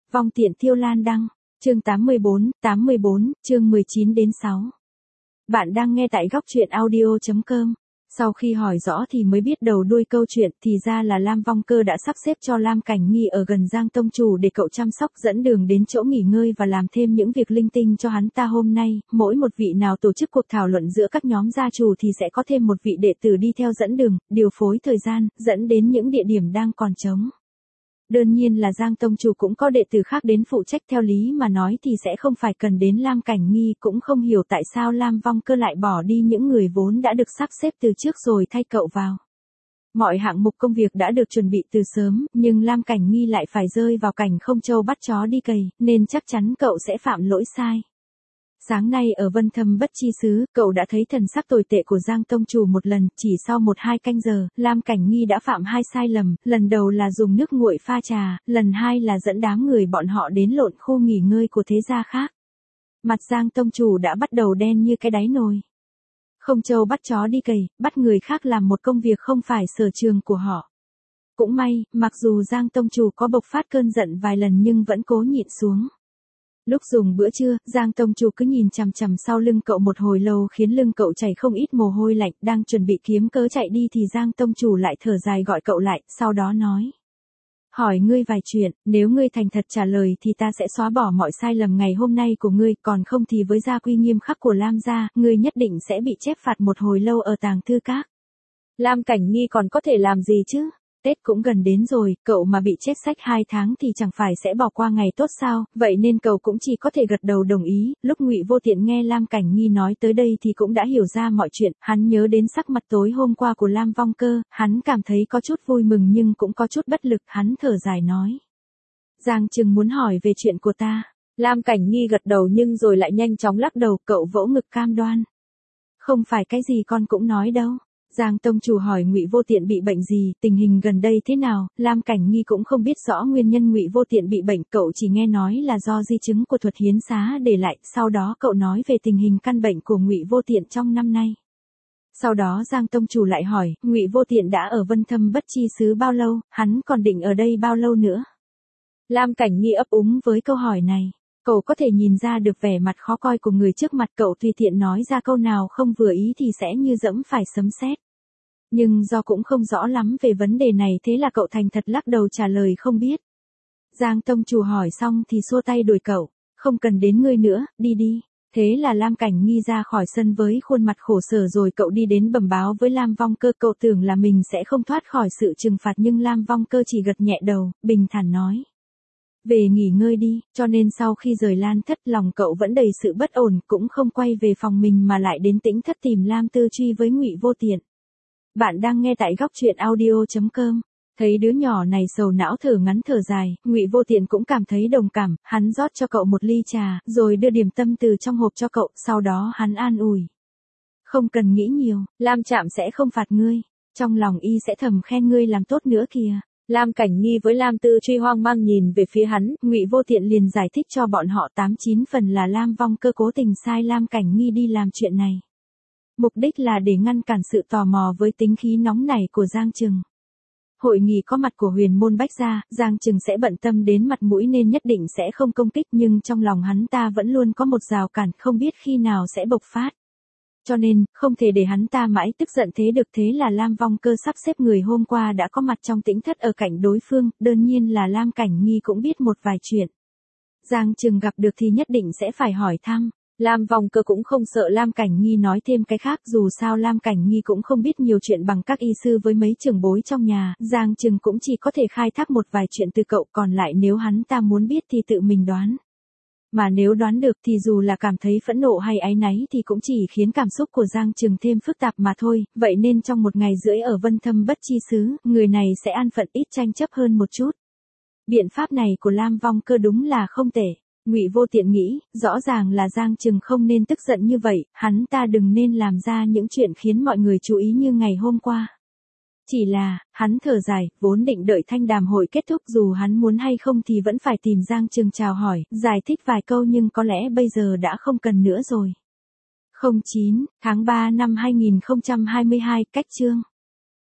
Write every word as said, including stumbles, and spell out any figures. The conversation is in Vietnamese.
Vong tiện Tiêu Lan đăng, chương tám mươi bốn, tám mươi bốn, chương mười chín đến sáu. Bạn đang nghe tại góc truyện audio chấm com. Sau khi hỏi rõ thì mới biết đầu đuôi câu chuyện, thì ra là Lam Vong Cơ đã sắp xếp cho Lam Cảnh Nghi ở gần Giang Tông Chủ để cậu chăm sóc, dẫn đường đến chỗ nghỉ ngơi và làm thêm những việc linh tinh cho hắn ta. Hôm nay, mỗi một vị nào tổ chức cuộc thảo luận giữa các nhóm gia chủ thì sẽ có thêm một vị đệ tử đi theo dẫn đường, điều phối thời gian, dẫn đến những địa điểm đang còn trống. Đương nhiên là Giang Tông Chủ cũng có đệ tử khác đến phụ trách, theo lý mà nói thì sẽ không phải cần đến Lam Cảnh Nghi, cũng không hiểu tại sao Lam Vong Cơ lại bỏ đi những người vốn đã được sắp xếp từ trước rồi thay cậu vào. Mọi hạng mục công việc đã được chuẩn bị từ sớm, nhưng Lam Cảnh Nghi lại phải rơi vào cảnh không trâu bắt chó đi cày, nên chắc chắn cậu sẽ phạm lỗi sai. Sáng nay ở Vân Thâm Bất Chi Xứ, cậu đã thấy thần sắc tồi tệ của Giang Tông Chủ một lần, chỉ sau một hai canh giờ, Lam Cảnh Nghi đã phạm hai sai lầm, lần đầu là dùng nước nguội pha trà, lần hai là dẫn đám người bọn họ đến lộn khu nghỉ ngơi của thế gia khác. Mặt Giang Tông Chủ đã bắt đầu đen như cái đáy nồi. Không trâu bắt chó đi cày, bắt người khác làm một công việc không phải sở trường của họ. Cũng may, mặc dù Giang Tông Chủ có bộc phát cơn giận vài lần nhưng vẫn cố nhịn xuống. Lúc dùng bữa trưa, Giang Tông Chủ cứ nhìn chằm chằm sau lưng cậu một hồi lâu khiến lưng cậu chảy không ít mồ hôi lạnh, đang chuẩn bị kiếm cớ chạy đi thì Giang Tông Chủ lại thở dài gọi cậu lại, sau đó nói. Hỏi ngươi vài chuyện, nếu ngươi thành thật trả lời thì ta sẽ xóa bỏ mọi sai lầm ngày hôm nay của ngươi, còn không thì với gia quy nghiêm khắc của Lam gia, ngươi nhất định sẽ bị chép phạt một hồi lâu ở tàng thư các. Lam Cảnh Nghi còn có thể làm gì chứ? Tết cũng gần đến rồi, cậu mà bị chép sách hai tháng thì chẳng phải sẽ bỏ qua ngày tốt sao, vậy nên cậu cũng chỉ có thể gật đầu đồng ý. Lúc Ngụy Vô Tiện nghe Lam Cảnh Nghi nói tới đây thì cũng đã hiểu ra mọi chuyện, hắn nhớ đến sắc mặt tối hôm qua của Lam Vong Cơ, hắn cảm thấy có chút vui mừng nhưng cũng có chút bất lực, hắn thở dài nói. Giang Trừng muốn hỏi về chuyện của ta. Lam Cảnh Nghi gật đầu nhưng rồi lại nhanh chóng lắc đầu, cậu vỗ ngực cam đoan. Không phải cái gì con cũng nói đâu. Giang Tông Chủ hỏi Ngụy Vô Tiện bị bệnh gì, tình hình gần đây thế nào, Lam Cảnh Nghi cũng không biết rõ nguyên nhân Ngụy Vô Tiện bị bệnh, cậu chỉ nghe nói là do di chứng của thuật hiến xá để lại, sau đó cậu nói về tình hình căn bệnh của Ngụy Vô Tiện trong năm nay. Sau đó Giang Tông Chủ lại hỏi, Ngụy Vô Tiện đã ở Vân Thâm Bất Chi Xứ bao lâu, hắn còn định ở đây bao lâu nữa? Lam Cảnh Nghi ấp úng với câu hỏi này. Cậu có thể nhìn ra được vẻ mặt khó coi của người trước mặt, cậu tùy tiện nói ra câu nào không vừa ý thì sẽ như dẫm phải sấm sét. Nhưng do cũng không rõ lắm về vấn đề này thế là cậu thành thật lắc đầu trả lời không biết. Giang Tông Chủ hỏi xong thì xua tay đuổi cậu, không cần đến ngươi nữa, đi đi. Thế là Lam Cảnh Nghi ra khỏi sân với khuôn mặt khổ sở rồi cậu đi đến bẩm báo với Lam Vong Cơ, cậu tưởng là mình sẽ không thoát khỏi sự trừng phạt nhưng Lam Vong Cơ chỉ gật nhẹ đầu, bình thản nói. Về nghỉ ngơi đi, cho nên sau khi rời Lan Thất lòng cậu vẫn đầy sự bất ổn, cũng không quay về phòng mình mà lại đến Tĩnh Thất tìm Lam Tư Truy với Ngụy Vô Tiện. Bạn đang nghe tại góc truyện audio chấm com. Thấy đứa nhỏ này sầu não thở ngắn thở dài, Ngụy Vô Tiện cũng cảm thấy đồng cảm, hắn rót cho cậu một ly trà, rồi đưa điểm tâm từ trong hộp cho cậu, sau đó hắn an ủi. Không cần nghĩ nhiều, Lam Trạm sẽ không phạt ngươi, trong lòng y sẽ thầm khen ngươi làm tốt nữa kìa. Lam Cảnh Nghi với Lam Tư Truy hoang mang nhìn về phía hắn, Ngụy Vô Tiện liền giải thích cho bọn họ tám chín phần là Lam Vong Cơ cố tình sai Lam Cảnh Nghi đi làm chuyện này. Mục đích là để ngăn cản sự tò mò với tính khí nóng nảy của Giang Trừng. Hội nghị có mặt của Huyền Môn Bách gia, Giang Trừng sẽ bận tâm đến mặt mũi nên nhất định sẽ không công kích, nhưng trong lòng hắn ta vẫn luôn có một rào cản không biết khi nào sẽ bộc phát. Cho nên, không thể để hắn ta mãi tức giận thế được, thế là Lam Vong Cơ sắp xếp người hôm qua đã có mặt trong Tĩnh Thất ở cạnh đối phương, đương nhiên là Lam Cảnh Nghi cũng biết một vài chuyện. Giang Trừng gặp được thì nhất định sẽ phải hỏi thăm. Lam Vong Cơ cũng không sợ Lam Cảnh Nghi nói thêm cái khác, dù sao Lam Cảnh Nghi cũng không biết nhiều chuyện bằng các y sư với mấy trưởng bối trong nhà, Giang Trừng cũng chỉ có thể khai thác một vài chuyện từ cậu, còn lại nếu hắn ta muốn biết thì tự mình đoán. Mà nếu đoán được thì dù là cảm thấy phẫn nộ hay áy náy thì cũng chỉ khiến cảm xúc của Giang Trừng thêm phức tạp mà thôi, vậy nên trong một ngày rưỡi ở Vân Thâm Bất Chi Xứ, người này sẽ an phận ít tranh chấp hơn một chút. Biện pháp này của Lam Vong Cơ đúng là không tệ. Ngụy Vô Tiện nghĩ, rõ ràng là Giang Trừng không nên tức giận như vậy, hắn ta đừng nên làm ra những chuyện khiến mọi người chú ý như ngày hôm qua. Chỉ là, hắn thở dài, vốn định đợi thanh đàm hội kết thúc dù hắn muốn hay không thì vẫn phải tìm Giang Trừng chào hỏi, giải thích vài câu nhưng có lẽ bây giờ đã không cần nữa rồi. không chín tháng ba năm hai nghìn không trăm hai mươi hai, cách chương.